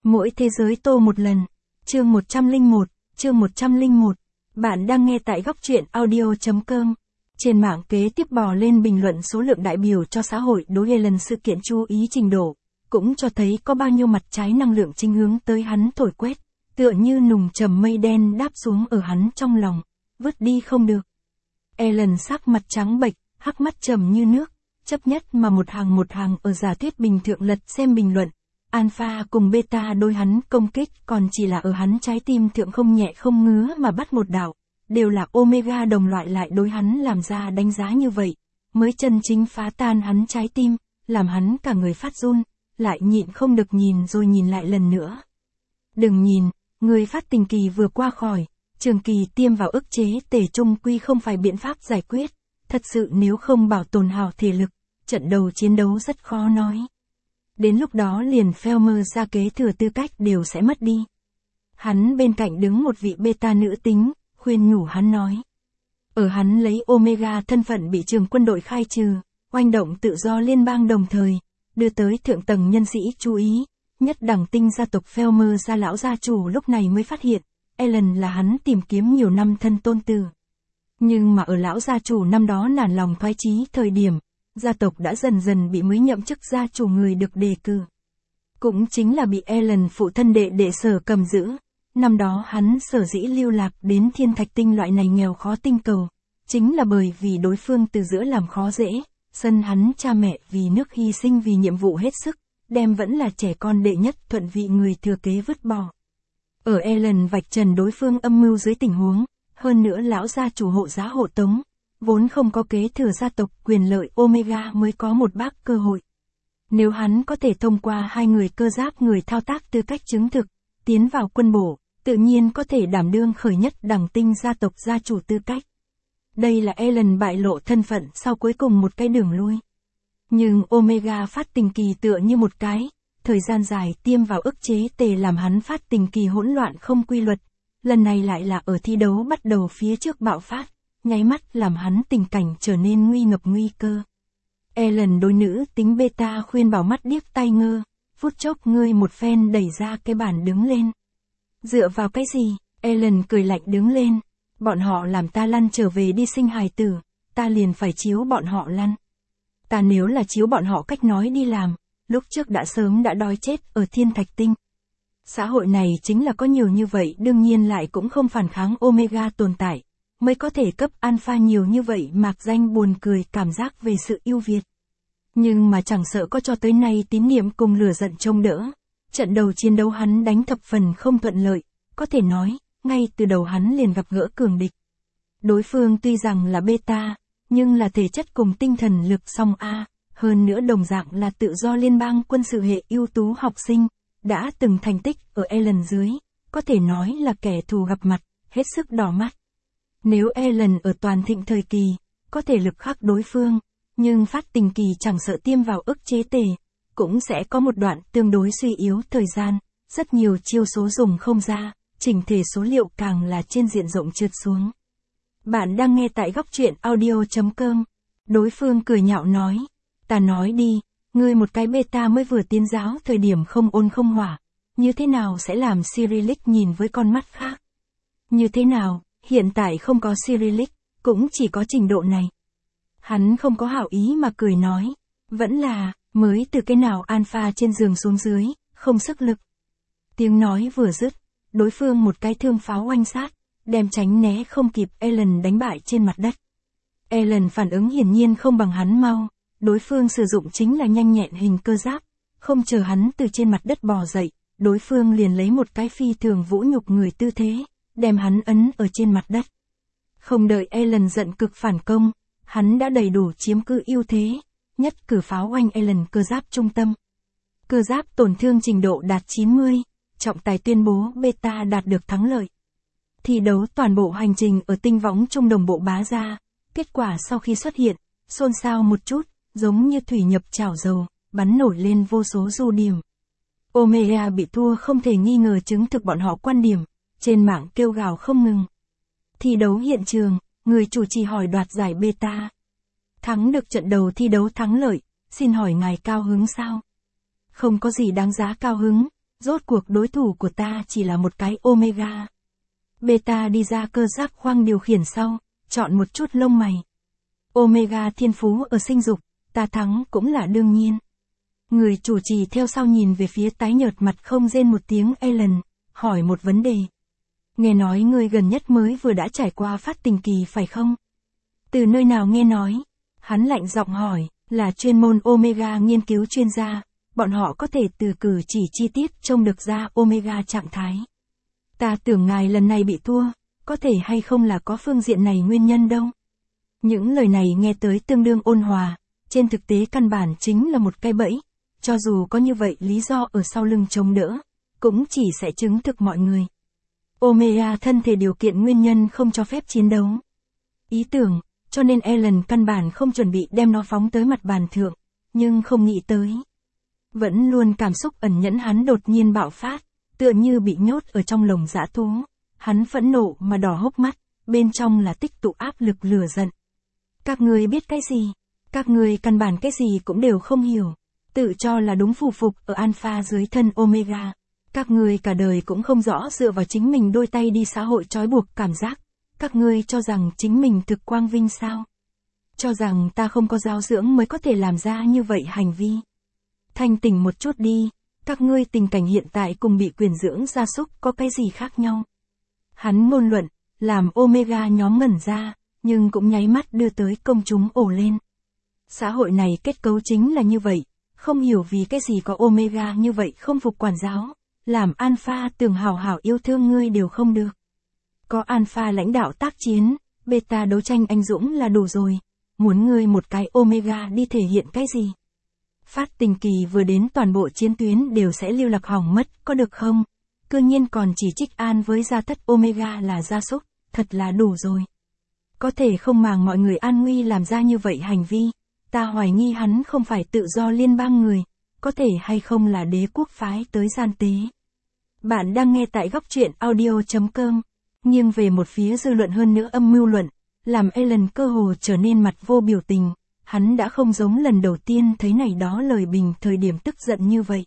Mỗi thế giới tô một lần. Chương 101. Bạn đang nghe tại góc truyện audio.com. Trên mạng kế tiếp bò lên bình luận số lượng đại biểu cho xã hội đối lần sự kiện chú ý trình độ, cũng cho thấy có bao nhiêu mặt trái năng lượng chính hướng tới hắn thổi quét, tựa như nùng trầm mây đen đáp xuống ở hắn trong lòng, vứt đi không được. Ellen sắc mặt trắng bệch, hắc mắt trầm như nước, chấp nhất mà một hàng ở giả thuyết bình thượng lật xem bình luận. Alpha cùng beta đối hắn công kích còn chỉ là ở hắn trái tim thượng không nhẹ không ngứa mà bắt một đạo, đều là omega đồng loại lại đối hắn làm ra đánh giá như vậy, mới chân chính phá tan hắn trái tim, làm hắn cả người phát run, lại nhịn không được nhìn rồi nhìn lại lần nữa. Đừng nhìn, người phát tình kỳ vừa qua khỏi, trường kỳ tiêm vào ức chế tể trung quy không phải biện pháp giải quyết, thật sự nếu không bảo tồn hào thể lực, trận đầu chiến đấu rất khó nói. Đến lúc đó liền Felmer ra kế thừa tư cách đều sẽ mất đi. Hắn bên cạnh đứng một vị beta nữ tính, khuyên nhủ hắn nói. Ở hắn lấy Omega thân phận bị trường quân đội khai trừ, oanh động tự do liên bang đồng thời, đưa tới thượng tầng nhân sĩ chú ý, nhất đẳng tinh gia tộc Felmer gia lão gia chủ lúc này mới phát hiện, Ellen là hắn tìm kiếm nhiều năm thân tôn tử. Nhưng mà ở lão gia chủ năm đó nản lòng thoái chí thời điểm, gia tộc đã dần dần bị mới nhậm chức gia chủ người được đề cử. Cũng chính là bị Ellen phụ thân đệ Sở cầm giữ. Năm đó hắn sở dĩ lưu lạc đến thiên thạch tinh loại này nghèo khó tinh cầu, chính là bởi vì đối phương từ giữa làm khó dễ, sân hắn cha mẹ vì nước hy sinh vì nhiệm vụ hết sức, đem vẫn là trẻ con đệ nhất thuận vị người thừa kế vứt bỏ. Ở Ellen vạch trần đối phương âm mưu dưới tình huống, hơn nữa lão gia chủ hộ giá hộ tống, vốn không có kế thừa gia tộc quyền lợi Omega mới có một bác cơ hội. Nếu hắn có thể thông qua hai người cơ giáp người thao tác tư cách chứng thực, tiến vào quân bộ, tự nhiên có thể đảm đương khởi nhất đẳng tinh gia tộc gia chủ tư cách. Đây là Ellen bại lộ thân phận sau cuối cùng một cái đường lui. Nhưng Omega phát tình kỳ tựa như một cái, thời gian dài tiêm vào ức chế tề làm hắn phát tình kỳ hỗn loạn không quy luật, lần này lại là ở thi đấu bắt đầu phía trước bạo phát, nháy mắt làm hắn tình cảnh trở nên nguy ngập nguy cơ. Ellen đối nữ tính beta khuyên bảo mắt điếc tai ngơ, phút chốc ngươi một phen đẩy ra cái bàn đứng lên. Dựa vào cái gì? Ellen cười lạnh đứng lên. Bọn họ làm ta lăn trở về đi sinh hài tử, ta liền phải chiếu bọn họ lăn. Ta nếu là chiếu bọn họ cách nói đi làm, lúc trước đã sớm đã đói chết ở thiên thạch tinh. Xã hội này chính là có nhiều như vậy đương nhiên lại cũng không phản kháng Omega tồn tại, mới có thể cấp Alpha nhiều như vậy mạc danh buồn cười cảm giác về sự ưu việt. Nhưng mà chẳng sợ có cho tới nay tín niệm cùng lửa giận trông đỡ. Trận đầu chiến đấu hắn đánh thập phần không thuận lợi, có thể nói, ngay từ đầu hắn liền gặp gỡ cường địch. Đối phương tuy rằng là beta, nhưng là thể chất cùng tinh thần lực song A, hơn nữa đồng dạng là tự do liên bang quân sự hệ ưu tú học sinh, đã từng thành tích ở Ellen dưới, có thể nói là kẻ thù gặp mặt, hết sức đỏ mắt. Nếu Ellen ở toàn thịnh thời kỳ, có thể lực khắc đối phương, nhưng phát tình kỳ chẳng sợ tiêm vào ức chế tề, cũng sẽ có một đoạn tương đối suy yếu thời gian, rất nhiều chiêu số dùng không ra, chỉnh thể số liệu càng là trên diện rộng trượt xuống. Bạn đang nghe tại góc truyện audio.com. Đối phương cười nhạo nói, ta nói đi, ngươi một cái beta mới vừa tiến giáo thời điểm không ôn không hỏa, như thế nào sẽ làm Cyrillic nhìn với con mắt khác? Như thế nào, hiện tại không có Cyrillic, cũng chỉ có trình độ này. Hắn không có hảo ý mà cười nói, vẫn là, mới từ cái nào Alpha trên giường xuống dưới, không sức lực. Tiếng nói vừa dứt, đối phương một cái thương pháo oanh sát, đem tránh né không kịp Ellen đánh bại trên mặt đất. Ellen phản ứng hiển nhiên không bằng hắn mau, đối phương sử dụng chính là nhanh nhẹn hình cơ giáp, không chờ hắn từ trên mặt đất bò dậy, đối phương liền lấy một cái phi thường vũ nhục người tư thế, đem hắn ấn ở trên mặt đất. Không đợi Ellen giận cực phản công, hắn đã đầy đủ chiếm cứ ưu thế. Nhất cử pháo oanh Ellen cơ giáp trung tâm. Cơ giáp tổn thương trình độ đạt 90, trọng tài tuyên bố beta đạt được thắng lợi. Thi đấu toàn bộ hành trình ở tinh võng trung đồng bộ bá ra, kết quả sau khi xuất hiện, xôn xao một chút, giống như thủy nhập chảo dầu, bắn nổi lên vô số du điểm. Omega bị thua không thể nghi ngờ chứng thực bọn họ quan điểm, trên mạng kêu gào không ngừng. Thi đấu hiện trường, người chủ trì hỏi đoạt giải beta. Thắng được trận đầu thi đấu thắng lợi, xin hỏi ngài cao hứng sao? Không có gì đáng giá cao hứng, Rốt cuộc đối thủ của ta chỉ là một cái Omega. Beta đi ra cơ giáp khoang điều khiển sau, chọn một chút lông mày. Omega thiên phú ở sinh dục, ta thắng cũng là đương nhiên. Người chủ trì theo sau nhìn về phía tái nhợt mặt không rên một tiếng Alan, hỏi một vấn đề. Nghe nói ngươi gần nhất mới vừa đã trải qua phát tình kỳ phải không? Từ nơi nào nghe nói? Hắn lạnh giọng hỏi, là chuyên môn Omega nghiên cứu chuyên gia, bọn họ có thể từ cử chỉ chi tiết trông được ra Omega trạng thái. Ta tưởng ngài lần này bị thua, có thể hay không là có phương diện này nguyên nhân đâu. Những lời này nghe tới tương đương ôn hòa, trên thực tế căn bản chính là một cái bẫy, cho dù có như vậy lý do ở sau lưng chống đỡ, cũng chỉ sẽ chứng thực mọi người. Omega thân thể điều kiện nguyên nhân không cho phép chiến đấu. Ý tưởng, cho nên Alan căn bản không chuẩn bị đem nó phóng tới mặt bàn thượng, nhưng không nghĩ tới. Vẫn luôn cảm xúc ẩn nhẫn hắn đột nhiên bạo phát, tựa như bị nhốt ở trong lồng dã thú. Hắn phẫn nộ mà đỏ hốc mắt, bên trong là tích tụ áp lực lửa giận. Các ngươi biết cái gì? Các ngươi căn bản cái gì cũng đều không hiểu. Tự cho là đúng phù phục ở Alpha dưới thân Omega. Các ngươi cả đời cũng không rõ dựa vào chính mình đôi tay đi xã hội trói buộc cảm giác. Các ngươi cho rằng chính mình thực quang vinh sao? Cho rằng ta không có giáo dưỡng mới có thể làm ra như vậy hành vi. Thanh tỉnh một chút đi, các ngươi tình cảnh hiện tại cùng bị quyền dưỡng gia súc có cái gì khác nhau? Hắn ngôn luận, làm Omega nhóm ngẩn ra, nhưng cũng nháy mắt đưa tới công chúng ồ lên. Xã hội này kết cấu chính là như vậy, không hiểu vì cái gì có Omega như vậy không phục quản giáo, làm Alpha tưởng hào hào yêu thương ngươi đều không được. Có Alpha lãnh đạo tác chiến, Beta đấu tranh anh dũng là đủ rồi, muốn ngươi một cái Omega đi thể hiện cái gì? Phát tình kỳ vừa đến toàn bộ chiến tuyến đều sẽ lưu lạc hỏng mất, có được không? Cư nhiên còn chỉ trích an với gia thất Omega là gia súc, thật là đủ rồi. Có thể không màng mọi người an nguy làm ra như vậy hành vi, ta hoài nghi hắn không phải tự do liên bang người, có thể hay không là đế quốc phái tới gian tế. Bạn đang nghe tại góc truyện audio.com, nghiêng về một phía dư luận hơn nữa âm mưu luận, làm Alan cơ hồ trở nên mặt vô biểu tình, hắn đã không giống lần đầu tiên thấy này đó lời bình thời điểm tức giận như vậy.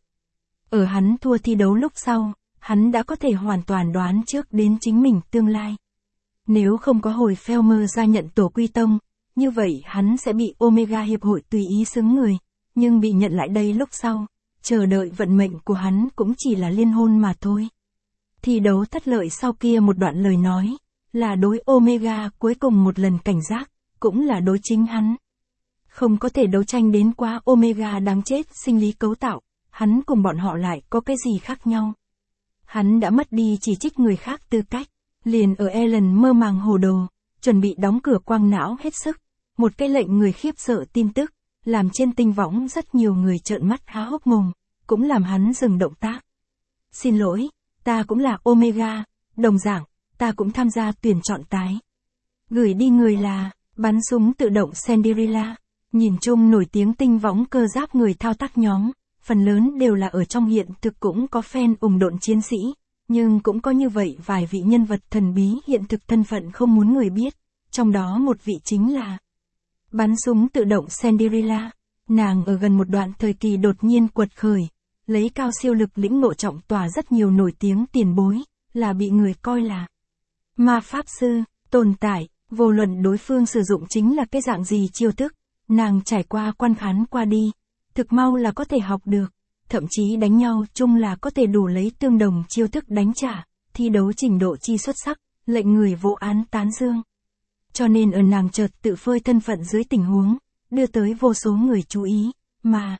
Ở hắn thua thi đấu lúc sau, hắn đã có thể hoàn toàn đoán trước đến chính mình tương lai. Nếu không có hồi Felmer gia nhận tổ quy tông, như vậy hắn sẽ bị Omega hiệp hội tùy ý xứng người, nhưng bị nhận lại đây lúc sau, chờ đợi vận mệnh của hắn cũng chỉ là liên hôn mà thôi. Thi đấu thất lợi sau kia một đoạn lời nói, là đối Omega cuối cùng một lần cảnh giác, cũng là đối chính hắn. Không có thể đấu tranh đến quá Omega đáng chết sinh lý cấu tạo, hắn cùng bọn họ lại có cái gì khác nhau. Hắn đã mất đi chỉ trích người khác tư cách, liền ở Alan mơ màng hồ đồ, chuẩn bị đóng cửa quang não hết sức, một cái lệnh người khiếp sợ tin tức, làm trên tinh võng rất nhiều người trợn mắt há hốc mồm, cũng làm hắn dừng động tác. Xin lỗi, ta cũng là Omega, đồng dạng, ta cũng tham gia tuyển chọn tái. Gửi đi người là, bắn súng tự động Cinderella, nhìn chung nổi tiếng tinh võng cơ giáp người thao tác nhóm, phần lớn đều là ở trong hiện thực cũng có fan ủng độn chiến sĩ, nhưng cũng có như vậy vài vị nhân vật thần bí hiện thực thân phận không muốn người biết, trong đó một vị chính là bắn súng tự động Cinderella. Nàng ở gần một đoạn thời kỳ đột nhiên quật khởi, lấy cao siêu lực lĩnh ngộ trọng tỏa rất nhiều nổi tiếng tiền bối, là bị người coi là ma pháp sư, tồn tại, vô luận đối phương sử dụng chính là cái dạng gì chiêu thức, nàng trải qua quan khán qua đi, thực mau là có thể học được, thậm chí đánh nhau chung là có thể đủ lấy tương đồng chiêu thức đánh trả, thi đấu trình độ chi xuất sắc, lệnh người vô án tán dương. Cho nên ở nàng chợt tự phơi thân phận dưới tình huống, đưa tới vô số người chú ý, mà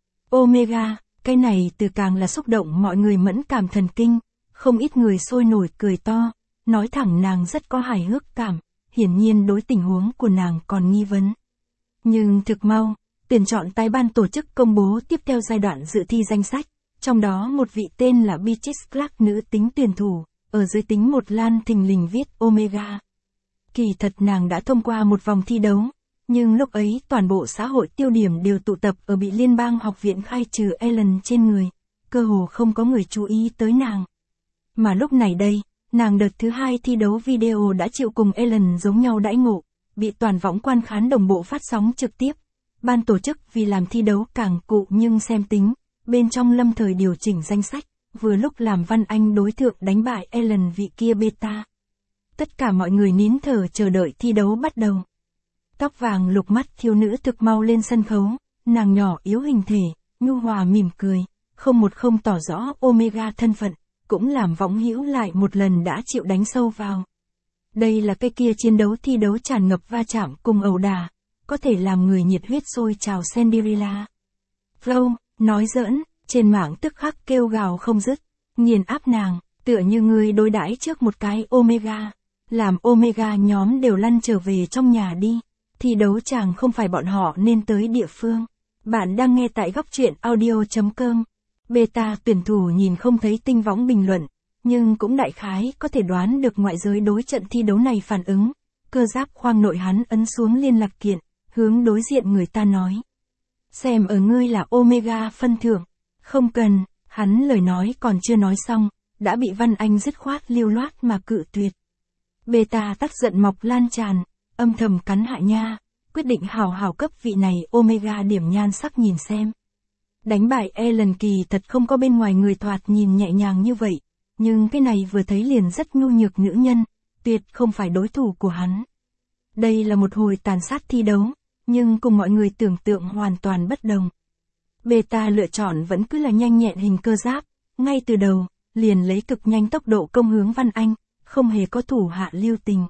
Omega, cái này từ càng là xúc động mọi người mẫn cảm thần kinh, không ít người sôi nổi cười to, nói thẳng nàng rất có hài hước cảm, hiển nhiên đối tình huống của nàng còn nghi vấn. Nhưng thực mau, tuyển chọn tái ban tổ chức công bố tiếp theo giai đoạn dự thi danh sách, trong đó một vị tên là Beatrice Clark nữ tính tuyển thủ, ở dưới tính một lan thình lình viết Omega. Kỳ thật nàng đã thông qua một vòng thi đấu, nhưng lúc ấy toàn bộ xã hội tiêu điểm đều tụ tập ở bị liên bang học viện khai trừ Alan trên người, cơ hồ không có người chú ý tới nàng. Mà lúc này đây, nàng đợt thứ 2 thi đấu video đã chịu cùng Alan giống nhau đãi ngộ, bị toàn võng quan khán đồng bộ phát sóng trực tiếp. Ban tổ chức vì làm thi đấu càng cụ nhưng xem tính, bên trong lâm thời điều chỉnh danh sách, vừa lúc làm Văn Anh đối tượng đánh bại Ellen vị kia beta. Tất cả mọi người nín thở chờ đợi thi đấu bắt đầu. Tóc vàng lục mắt thiếu nữ thực mau lên sân khấu, nàng nhỏ yếu hình thể, nhu hòa mỉm cười, không tỏ rõ Omega thân phận, cũng làm Võng Hữu lại một lần đã chịu đánh sâu vào. Đây là cái kia chiến đấu thi đấu tràn ngập va chạm cùng ẩu đả, có thể làm người nhiệt huyết sôi trào Cinderella. Flow, nói giỡn, trên mạng tức khắc kêu gào không dứt, nghiền áp nàng, tựa như người đối đãi trước một cái Omega, làm Omega nhóm đều lăn trở về trong nhà đi. Thi đấu chàng không phải bọn họ nên tới địa phương. Bạn đang nghe tại góc truyện audio.com. Beta tuyển thủ nhìn không thấy tinh võng bình luận, nhưng cũng đại khái có thể đoán được ngoại giới đối trận thi đấu này phản ứng. Cơ giáp khoang nội hắn ấn xuống liên lạc kiện, hướng đối diện người ta nói. Xem ở ngươi là Omega phân thưởng. Không cần, hắn lời nói còn chưa nói xong, đã bị Văn Anh dứt khoát lưu loát mà cự tuyệt. Beta tắc giận mọc lan tràn, âm thầm cắn hạ nha, quyết định hào cấp vị này Omega điểm nhan sắc nhìn xem. Đánh bại Ellen kỳ thật không có bên ngoài người thoạt nhìn nhẹ nhàng như vậy, nhưng cái này vừa thấy liền rất nhu nhược nữ nhân, tuyệt không phải đối thủ của hắn. Đây là một hồi tàn sát thi đấu, nhưng cùng mọi người tưởng tượng hoàn toàn bất đồng. Beta lựa chọn vẫn cứ là nhanh nhẹn hình cơ giáp, ngay từ đầu, liền lấy cực nhanh tốc độ công hướng Văn Anh, không hề có thủ hạ lưu tình.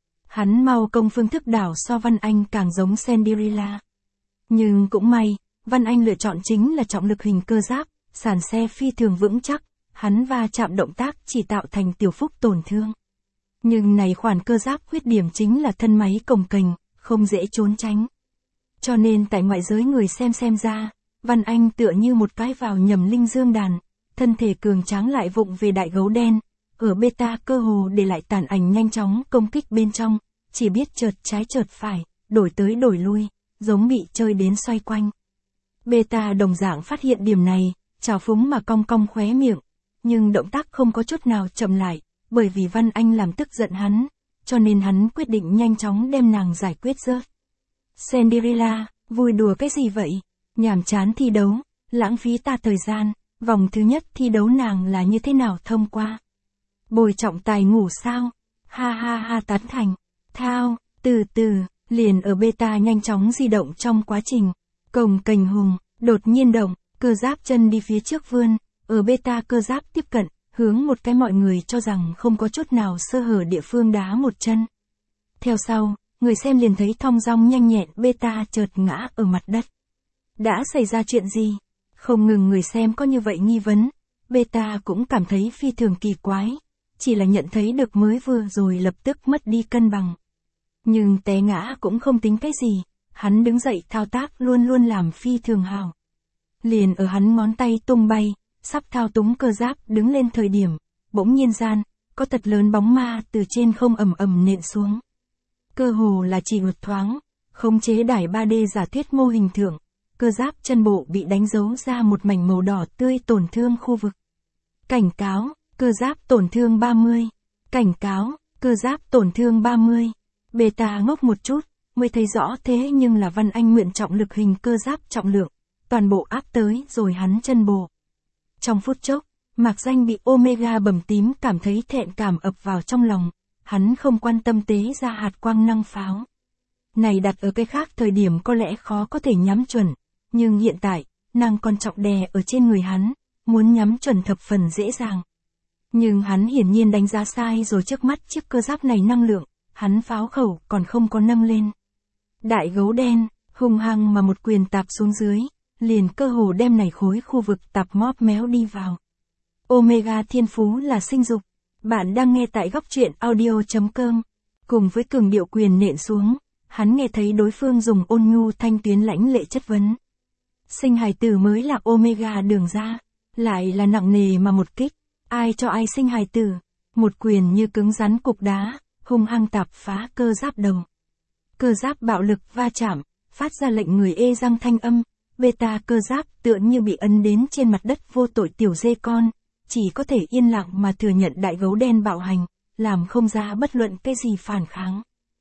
Hắn mau công phương thức đảo so Văn Anh càng giống Cinderella. Nhưng cũng may, Văn Anh lựa chọn chính là trọng lực hình cơ giáp, sàn xe phi thường vững chắc, hắn va chạm động tác chỉ tạo thành tiểu phúc tổn thương. Nhưng này khoản cơ giáp khuyết điểm chính là thân máy cồng kềnh, không dễ trốn tránh. Cho nên tại ngoại giới người xem ra, Văn Anh tựa như một cái vào nhầm linh dương đàn, thân thể cường tráng lại vụng về đại gấu đen, ở beta cơ hồ để lại tàn ảnh nhanh chóng công kích bên trong, chỉ biết chợt trái chợt phải, đổi tới đổi lui, giống bị chơi đến xoay quanh. Beta đồng dạng phát hiện điểm này, trào phúng mà cong cong khóe miệng, nhưng động tác không có chút nào chậm lại, bởi vì Văn Anh làm tức giận hắn, cho nên hắn quyết định nhanh chóng đem nàng giải quyết rớt. Cinderella, vui đùa cái gì vậy? Nhàm chán thi đấu, lãng phí ta thời gian, vòng thứ nhất thi đấu nàng là như thế nào thông qua? Bồi trọng tài ngủ sao? Ha tán thành. Thao, từ từ, liền ở beta nhanh chóng di động trong quá trình. Cồng kềnh hùng, đột nhiên động, cơ giáp chân đi phía trước vươn, ở beta cơ giáp tiếp cận, hướng một cái mọi người cho rằng không có chút nào sơ hở địa phương đá một chân. Theo sau, người xem liền thấy thong dong nhanh nhẹn beta chợt ngã ở mặt đất. Đã xảy ra chuyện gì? Không ngừng người xem có như vậy nghi vấn, beta cũng cảm thấy phi thường kỳ quái, chỉ là nhận thấy được mới vừa rồi lập tức mất đi cân bằng. Nhưng té ngã cũng không tính cái gì, hắn đứng dậy thao tác luôn làm phi thường hào. Liền ở hắn ngón tay tung bay, sắp thao túng cơ giáp đứng lên thời điểm, bỗng nhiên gian, có thật lớn bóng ma từ trên không ầm nện xuống. Cơ hồ là chỉ một thoáng, khống chế đài 3D giả thuyết mô hình thượng, cơ giáp chân bộ bị đánh dấu ra một mảnh màu đỏ tươi tổn thương khu vực. Cảnh cáo, cơ giáp tổn thương 30. Cảnh cáo, cơ giáp tổn thương 30. Beta ngốc một chút, mới thấy rõ thế nhưng là Văn Anh nguyện trọng lực hình cơ giáp trọng lượng, toàn bộ áp tới rồi hắn chân bộ. Trong phút chốc, mạc danh bị Omega bầm tím cảm thấy thẹn cảm ập vào trong lòng, hắn không quan tâm tế ra hạt quang năng pháo. Này đặt ở cái khác thời điểm có lẽ khó có thể nhắm chuẩn, nhưng hiện tại, nàng còn trọng đè ở trên người hắn, muốn nhắm chuẩn thập phần dễ dàng. Nhưng hắn hiển nhiên đánh giá sai rồi, trước mắt chiếc cơ giáp này năng lượng, hắn pháo khẩu còn không có nâng lên. Đại gấu đen, hung hăng mà một quyền tạp xuống dưới, liền cơ hồ đem này khối khu vực tạp móp méo đi vào. Omega thiên phú là sinh dục. Bạn đang nghe tại góc truyện audio.com. Cùng với cường điệu quyền nện xuống, hắn nghe thấy đối phương dùng ôn nhu thanh tuyến lãnh lệ chất vấn. Sinh hài tử mới là Omega đường ra, lại là nặng nề mà một kích, ai cho ai sinh hài tử, một quyền như cứng rắn cục đá, hung hăng tạp phá cơ giáp đầu. Cơ giáp bạo lực va chạm, phát ra lệnh người ê răng thanh âm, beta cơ giáp tựa như bị ấn đến trên mặt đất vô tội tiểu dê con, chỉ có thể yên lặng mà thừa nhận đại gấu đen bạo hành, làm không ra bất luận cái gì phản kháng.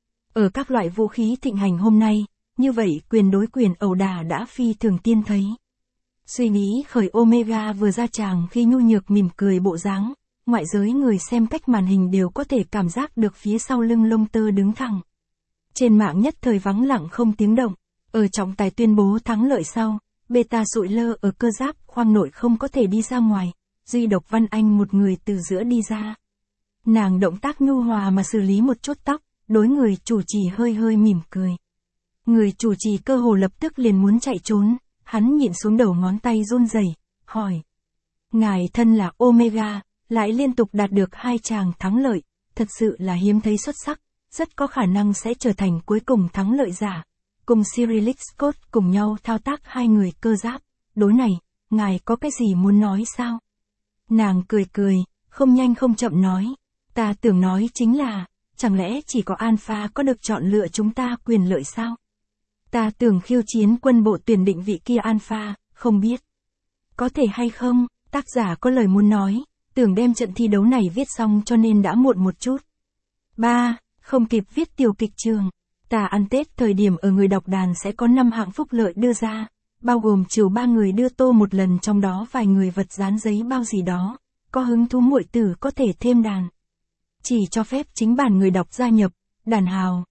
Ở các loại vũ khí thịnh hành hôm nay, như vậy quyền đối quyền ẩu đả đã phi thường tiên thấy. Suy nghĩ khởi Omega vừa ra tràng khi nhu nhược mỉm cười bộ dáng, ngoại giới người xem cách màn hình đều có thể cảm giác được phía sau lưng lông tơ đứng thẳng. Trên mạng nhất thời vắng lặng không tiếng động, ở trọng tài tuyên bố thắng lợi sau, Beta sụi lơ ở cơ giáp khoang nội không có thể đi ra ngoài, duy độc Văn Anh một người từ giữa đi ra. Nàng động tác nhu hòa mà xử lý một chút tóc, đối người chủ trì hơi hơi mỉm cười. Người chủ trì cơ hồ lập tức liền muốn chạy trốn, hắn nhịn xuống đầu ngón tay run rẩy, hỏi. Ngài thân là Omega, lại liên tục đạt được 2 tràng thắng lợi, thật sự là hiếm thấy xuất sắc, rất có khả năng sẽ trở thành cuối cùng thắng lợi giả. Cùng Cyrillic Scott cùng nhau thao tác 2 người cơ giáp, đối này, ngài có cái gì muốn nói sao? Nàng cười cười, không nhanh không chậm nói, ta tưởng nói chính là, chẳng lẽ chỉ có Alpha có được chọn lựa chúng ta quyền lợi sao? Ta tưởng khiêu chiến quân bộ tuyển định vị kia Alpha, không biết. Có thể hay không, tác giả có lời muốn nói, tưởng đem trận thi đấu này viết xong cho nên đã muộn một chút. 3. Không kịp viết tiểu kịch trường. Ta ăn Tết thời điểm ở người đọc đàn sẽ có 5 hạng phúc lợi đưa ra, bao gồm chiều 3 người đưa tô một lần, trong đó vài người vật dán giấy bao gì đó, có hứng thú muội tử có thể thêm đàn. Chỉ cho phép chính bản người đọc gia nhập, đàn hào,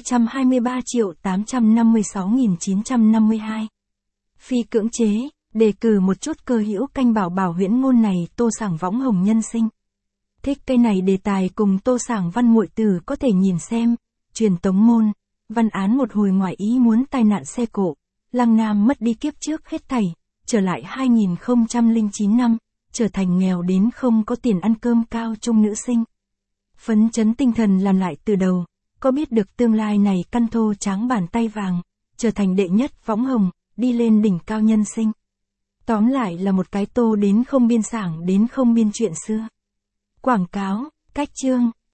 223.856.952. Phi cưỡng chế, đề cử một chút cơ hữu canh bảo huyễn ngôn này Tô Sảng Võng Hồng nhân sinh. Thích cây này đề tài cùng Tô Sảng Văn muội tử có thể nhìn xem, truyền tống môn, văn án một hồi ngoài ý muốn tai nạn xe cộ, Lăng Nam mất đi kiếp trước hết thảy, trở lại 2009 năm, trở thành nghèo đến không có tiền ăn cơm cao trung nữ sinh. Phấn chấn tinh thần làm lại từ đầu, có biết được tương lai này căn thô tráng bàn tay vàng, trở thành đệ nhất Võng Hồng, đi lên đỉnh cao nhân sinh. Tóm lại là một cái Tô đến không biên sảng đến không biên chuyện xưa. Quảng cáo, cách chương.